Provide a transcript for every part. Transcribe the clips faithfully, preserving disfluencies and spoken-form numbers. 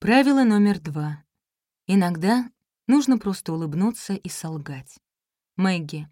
Правило номер два. Иногда нужно просто улыбнуться и солгать. Мэгги.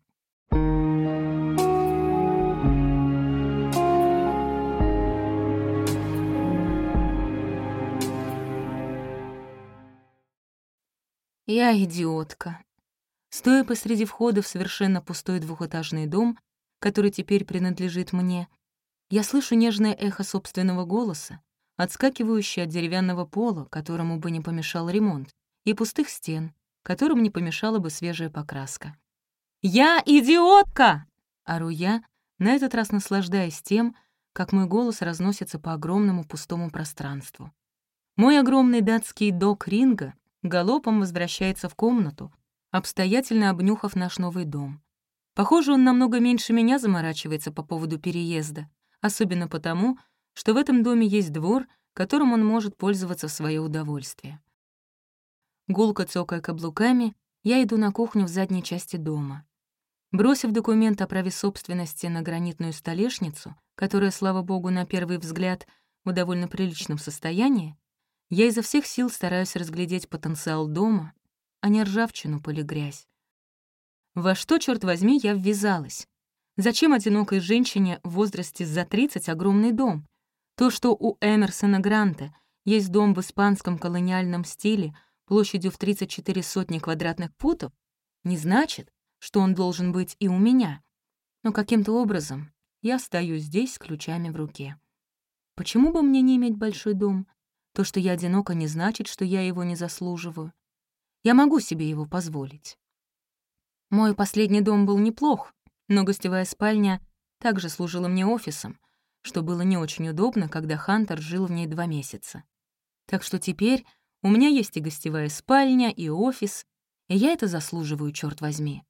Я идиотка. Стоя посреди входа в совершенно пустой двухэтажный дом, который теперь принадлежит мне, я слышу нежное эхо собственного голоса, отскакивающее от деревянного пола, которому бы не помешал ремонт, и пустых стен, которым не помешала бы свежая покраска. «Я идиотка!» — ору я, на этот раз наслаждаясь тем, как мой голос разносится по огромному пустому пространству. Мой огромный датский дог Ринго галопом возвращается в комнату, обстоятельно обнюхав наш новый дом. Похоже, он намного меньше меня заморачивается по поводу переезда, особенно потому, что в этом доме есть двор, которым он может пользоваться в свое удовольствие. Гулко цокая каблуками, я иду на кухню в задней части дома. Бросив документ о праве собственности на гранитную столешницу, которая, слава богу, на первый взгляд в довольно приличном состоянии, я изо всех сил стараюсь разглядеть потенциал дома, а не ржавчину или грязь. Во что, черт возьми, я ввязалась? Зачем одинокой женщине в возрасте за тридцать огромный дом? То, что у Эмерсона Гранта есть дом в испанском колониальном стиле площадью в тридцать четыре сотни квадратных футов, не значит, что он должен быть и у меня. Но каким-то образом я стою здесь с ключами в руке. Почему бы мне не иметь большой дом? То, что я одинока, не значит, что я его не заслуживаю. Я могу себе его позволить. Мой последний дом был неплох, но гостевая спальня также служила мне офисом, что было не очень удобно, когда Хантер жил в ней два месяца. Так что теперь у меня есть и гостевая спальня, и офис, и я это заслуживаю, черт возьми.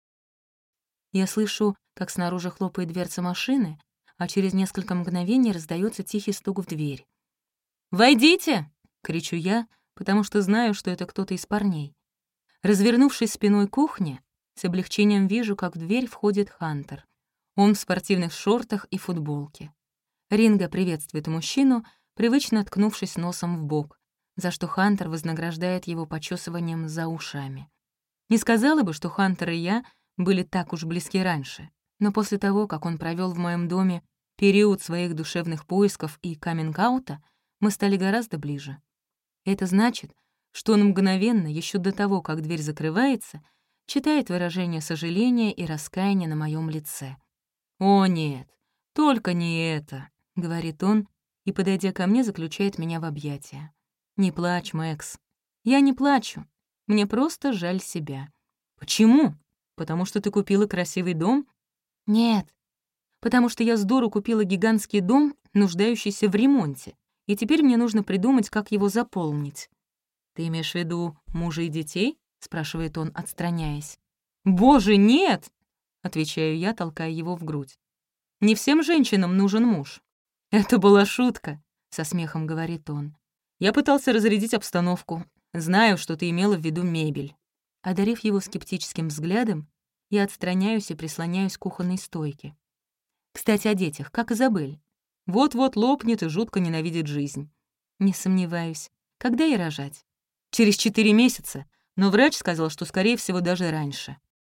Я слышу, как снаружи хлопает дверца машины, а через несколько мгновений раздается тихий стук в дверь. «Войдите!» — кричу я, потому что знаю, что это кто-то из парней. Развернувшись спиной к кухне, с облегчением вижу, как в дверь входит Хантер. Он в спортивных шортах и футболке. Ринго приветствует мужчину, привычно ткнувшись носом в бок, за что Хантер вознаграждает его почесыванием за ушами. Не сказала бы, что Хантер и я были так уж близки раньше, но после того, как он провел в моем доме период своих душевных поисков и каминг-аута, мы стали гораздо ближе. Это значит, что он мгновенно, еще до того, как дверь закрывается, читает выражение сожаления и раскаяния на моем лице. «О, нет, только не это», — говорит он, и, подойдя ко мне, заключает меня в объятия. «Не плачь, Мэкс». «Я не плачу. Мне просто жаль себя». «Почему? Потому что ты купила красивый дом?» «Нет, потому что я с дуру купила гигантский дом, нуждающийся в ремонте, и теперь мне нужно придумать, как его заполнить». «Ты имеешь в виду мужа и детей?» — спрашивает он, отстраняясь. «Боже, нет!» — отвечаю я, толкая его в грудь. «Не всем женщинам нужен муж». «Это была шутка», — со смехом говорит он. «Я пытался разрядить обстановку. Знаю, что ты имела в виду мебель». Одарив его скептическим взглядом, я отстраняюсь и прислоняюсь к кухонной стойке. «Кстати, о детях, как Изабель. Вот-вот лопнет и жутко ненавидит жизнь». «Не сомневаюсь. Когда ей рожать?» «Через четыре месяца, но врач сказал, что, скорее всего, даже раньше».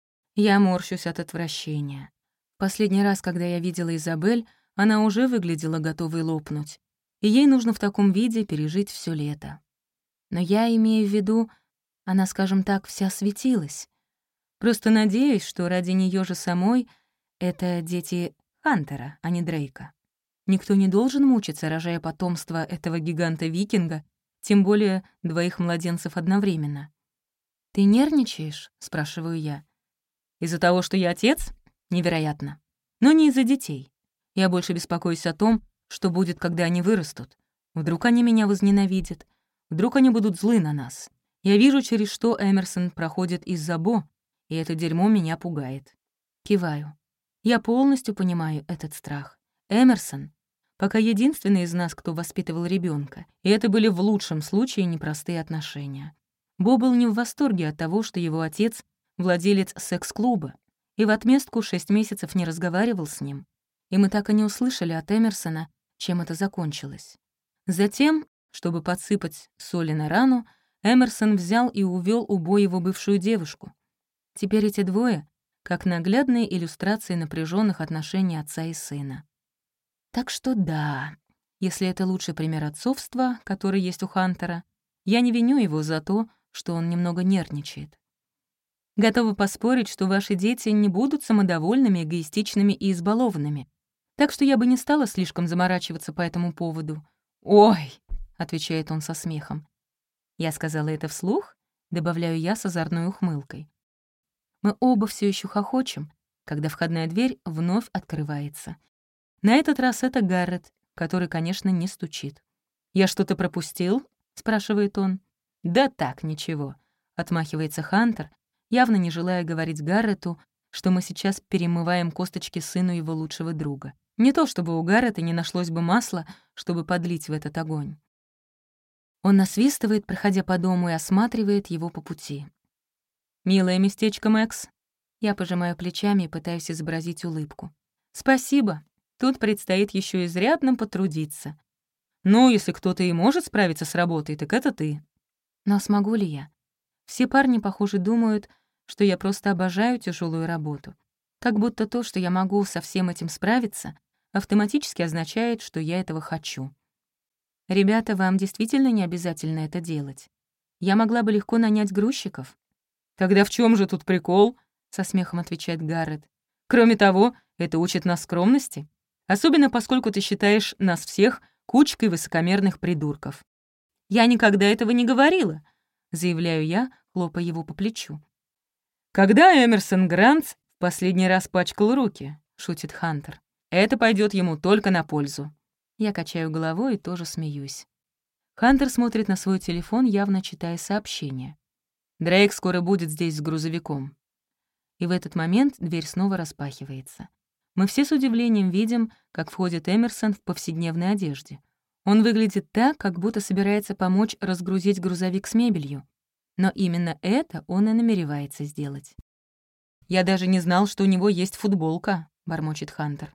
Я морщусь от отвращения. Последний раз, когда я видела Изабель, она уже выглядела готовой лопнуть, и ей нужно в таком виде пережить все лето. Но я имею в виду, она, скажем так, вся светилась. Просто надеюсь, что ради нее же самой это дети Хантера, а не Дрейка. Никто не должен мучиться, рожая потомство этого гиганта-викинга, тем более двоих младенцев одновременно. «Ты нервничаешь?» — спрашиваю я. «Из-за того, что я отец? Невероятно. Но не из-за детей. Я больше беспокоюсь о том, что будет, когда они вырастут. Вдруг они меня возненавидят. Вдруг они будут злы на нас. Я вижу, через что Эмерсон проходит из-за Бо, и это дерьмо меня пугает». Киваю. Я полностью понимаю этот страх. Эмерсон пока единственный из нас, кто воспитывал ребенка, и это были в лучшем случае непростые отношения. Бо был не в восторге от того, что его отец — владелец секс-клуба, и в отместку шесть месяцев не разговаривал с ним. И мы так и не услышали от Эмерсона, чем это закончилось. Затем Чтобы подсыпать соли на рану, Эмерсон взял и увел у Бо его бывшую девушку. Теперь эти двое — как наглядные иллюстрации напряженных отношений отца и сына. Так что да, если это лучший пример отцовства, который есть у Хантера, я не виню его за то, что он немного нервничает. Готова поспорить, что ваши дети не будут самодовольными, эгоистичными и избалованными. Так что я бы не стала слишком заморачиваться по этому поводу. «Ой!» — отвечает он со смехом. Я сказала это вслух, добавляю я с озорной ухмылкой. Мы оба все еще хохочем, когда входная дверь вновь открывается. На этот раз это Гаррет, который, конечно, не стучит. «Я что-то пропустил?» — спрашивает он. «Да так, ничего», — отмахивается Хантер, явно не желая говорить Гаррету, что мы сейчас перемываем косточки сыну его лучшего друга. Не то чтобы у Гаррета не нашлось бы масла, чтобы подлить в этот огонь. Он насвистывает, проходя по дому, и осматривает его по пути. «Милое местечко, Мэкс». Я пожимаю плечами и пытаюсь изобразить улыбку. «Спасибо. Тут предстоит еще изрядно потрудиться. Ну, если кто-то и может справиться с работой, так это ты». Но смогу ли я? Все парни, похоже, думают, что я просто обожаю тяжелую работу. Как будто то, что я могу со всем этим справиться, автоматически означает, что я этого хочу. Ребята, вам действительно не обязательно это делать. Я могла бы легко нанять грузчиков. «Тогда в чем же тут прикол?» — со смехом отвечает Гаррет. «Кроме того, это учит нас скромности, особенно поскольку ты считаешь нас всех кучкой высокомерных придурков». «Я никогда этого не говорила», — заявляю я, хлопая его по плечу. «Когда Эмерсон Грант в последний раз пачкал руки?» — шутит Хантер. «Это пойдет ему только на пользу». Я качаю головой и тоже смеюсь. Хантер смотрит на свой телефон, явно читая сообщение. «Дрейк скоро будет здесь с грузовиком». И в этот момент дверь снова распахивается. Мы все с удивлением видим, как входит Эмерсон в повседневной одежде. Он выглядит так, как будто собирается помочь разгрузить грузовик с мебелью. Но именно это он и намеревается сделать. «Я даже не знал, что у него есть футболка», — бормочет Хантер.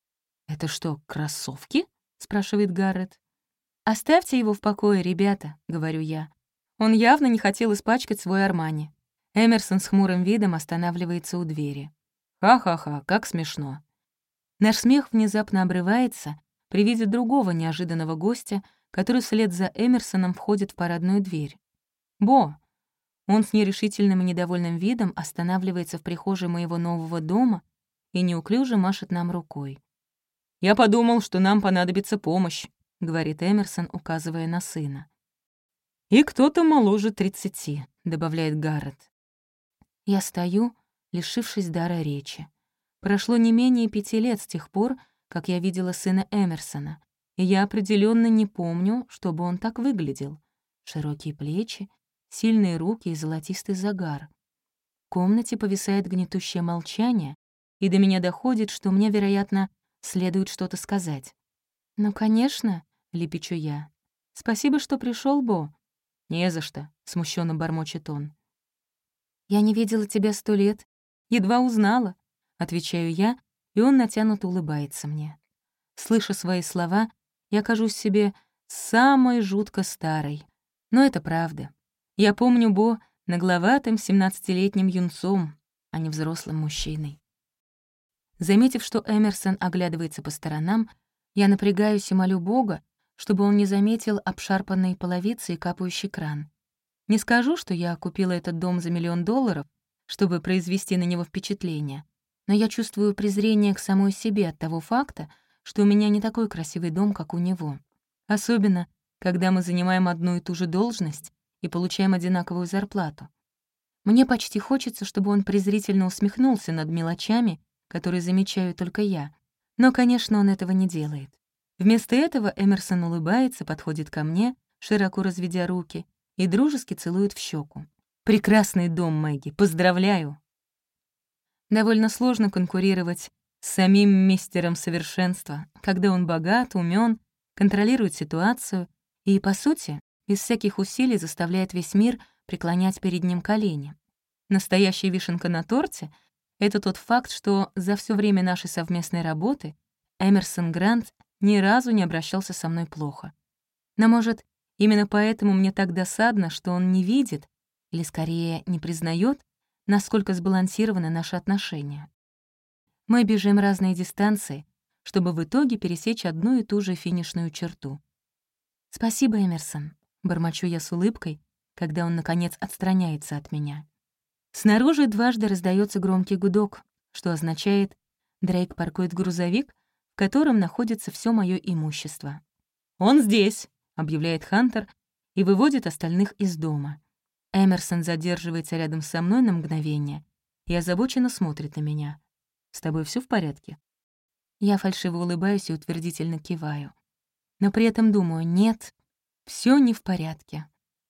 «Это что, кроссовки?» — спрашивает Гаррет. «Оставьте его в покое, ребята», — говорю я. Он явно не хотел испачкать свой Армани. Эмерсон с хмурым видом останавливается у двери. «Ха-ха-ха, как смешно». Наш смех внезапно обрывается при виде другого неожиданного гостя, который вслед за Эмерсоном входит в парадную дверь. Бо. Он с нерешительным и недовольным видом останавливается в прихожей моего нового дома и неуклюже машет нам рукой. «Я подумал, что нам понадобится помощь», — говорит Эмерсон, указывая на сына. «И кто-то моложе тридцати», — добавляет Гаррет. Я стою, лишившись дара речи. Прошло не менее пяти лет с тех пор, как я видела сына Эмерсона, и я определенно не помню, чтобы он так выглядел. Широкие плечи, сильные руки и золотистый загар. В комнате повисает гнетущее молчание, и до меня доходит, что мне, вероятно, следует что-то сказать. «Ну, конечно», — лепечу я. «Спасибо, что пришел, Бо». «Не за что», — смущенно бормочет он. «Я не видела тебя сто лет. Едва узнала», — отвечаю я, и он натянуто улыбается мне. Слыша свои слова, я кажусь себе самой жутко старой. Но это правда. Я помню Бо нагловатым семнадцатилетним юнцом, а не взрослым мужчиной. Заметив, что Эмерсон оглядывается по сторонам, я напрягаюсь и молю Бога, чтобы он не заметил обшарпанные половицы и капающий кран. Не скажу, что я купила этот дом за миллион долларов, чтобы произвести на него впечатление, но я чувствую презрение к самой себе от того факта, что у меня не такой красивый дом, как у него. Особенно, когда мы занимаем одну и ту же должность и получаем одинаковую зарплату. Мне почти хочется, чтобы он презрительно усмехнулся над мелочами, которые замечаю только я. Но, конечно, он этого не делает. Вместо этого Эмерсон улыбается, подходит ко мне, широко разведя руки, и дружески целует в щеку. «Прекрасный дом, Мэгги, поздравляю!» Довольно сложно конкурировать с самим мистером совершенства, когда он богат, умен, контролирует ситуацию и, по сути, без всяких усилий заставляет весь мир преклонять перед ним колени. Настоящая вишенка на торте — это тот факт, что за все время нашей совместной работы Эмерсон Грант ни разу не обращался со мной плохо. Но, может, Именно поэтому мне так досадно, что он не видит, или скорее не признает, насколько сбалансированы наши отношения. Мы бежим разные дистанции, чтобы в итоге пересечь одну и ту же финишную черту. «Спасибо, Эмерсон», — бормочу я с улыбкой, когда он, наконец, отстраняется от меня. Снаружи дважды раздается громкий гудок, что означает, Дрейк паркует грузовик, в котором находится все мое имущество. «Он здесь», — объявляет Хантер и выводит остальных из дома. Эмерсон задерживается рядом со мной на мгновение и озабоченно смотрит на меня. «С тобой все в порядке?» Я фальшиво улыбаюсь и утвердительно киваю. Но при этом думаю, нет, все не в порядке.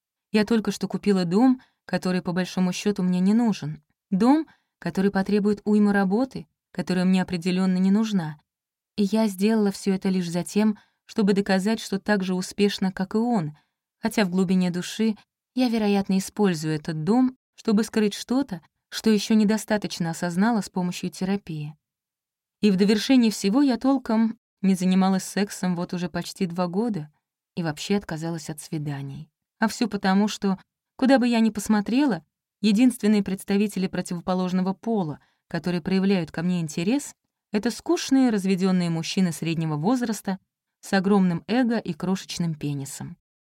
Я только что купила дом, который, по большому счету мне не нужен. Дом, который потребует уйму работы, которая мне определенно не нужна. И я сделала все это лишь за тем, чтобы доказать, что так же успешно, как и он, хотя в глубине души я, вероятно, использую этот дом, чтобы скрыть что-то, что еще недостаточно осознала с помощью терапии. И в довершении всего я толком не занималась сексом вот уже почти два года и вообще отказалась от свиданий. А все потому, что, куда бы я ни посмотрела, единственные представители противоположного пола, которые проявляют ко мне интерес, это скучные разведенные мужчины среднего возраста с огромным эго и крошечным пенисом.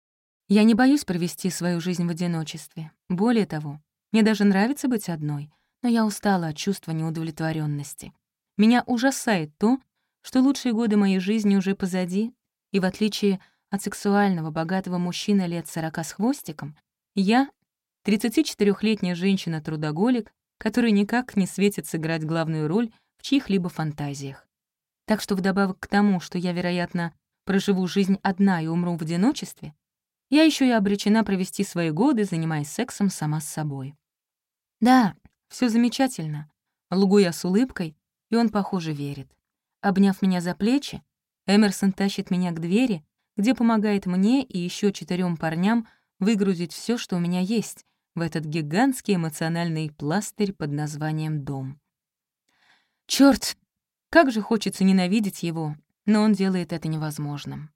Я не боюсь провести свою жизнь в одиночестве. Более того, мне даже нравится быть одной, но я устала от чувства неудовлетворенности. Меня ужасает то, что лучшие годы моей жизни уже позади, и в отличие от сексуального, богатого мужчины лет сорока с хвостиком, я — тридцатичетырёхлетняя женщина-трудоголик, которой никак не светит сыграть главную роль в чьих-либо фантазиях. Так что вдобавок к тому, что я, вероятно, проживу жизнь одна и умру в одиночестве, я еще и обречена провести свои годы, занимаясь сексом сама с собой. Да, все замечательно. Лгу я с улыбкой, и он, похоже, верит. Обняв меня за плечи, Эмерсон тащит меня к двери, где помогает мне и еще четырем парням выгрузить все, что у меня есть, в этот гигантский эмоциональный пластырь под названием «дом». Черт, как же хочется ненавидеть его, но он делает это невозможным.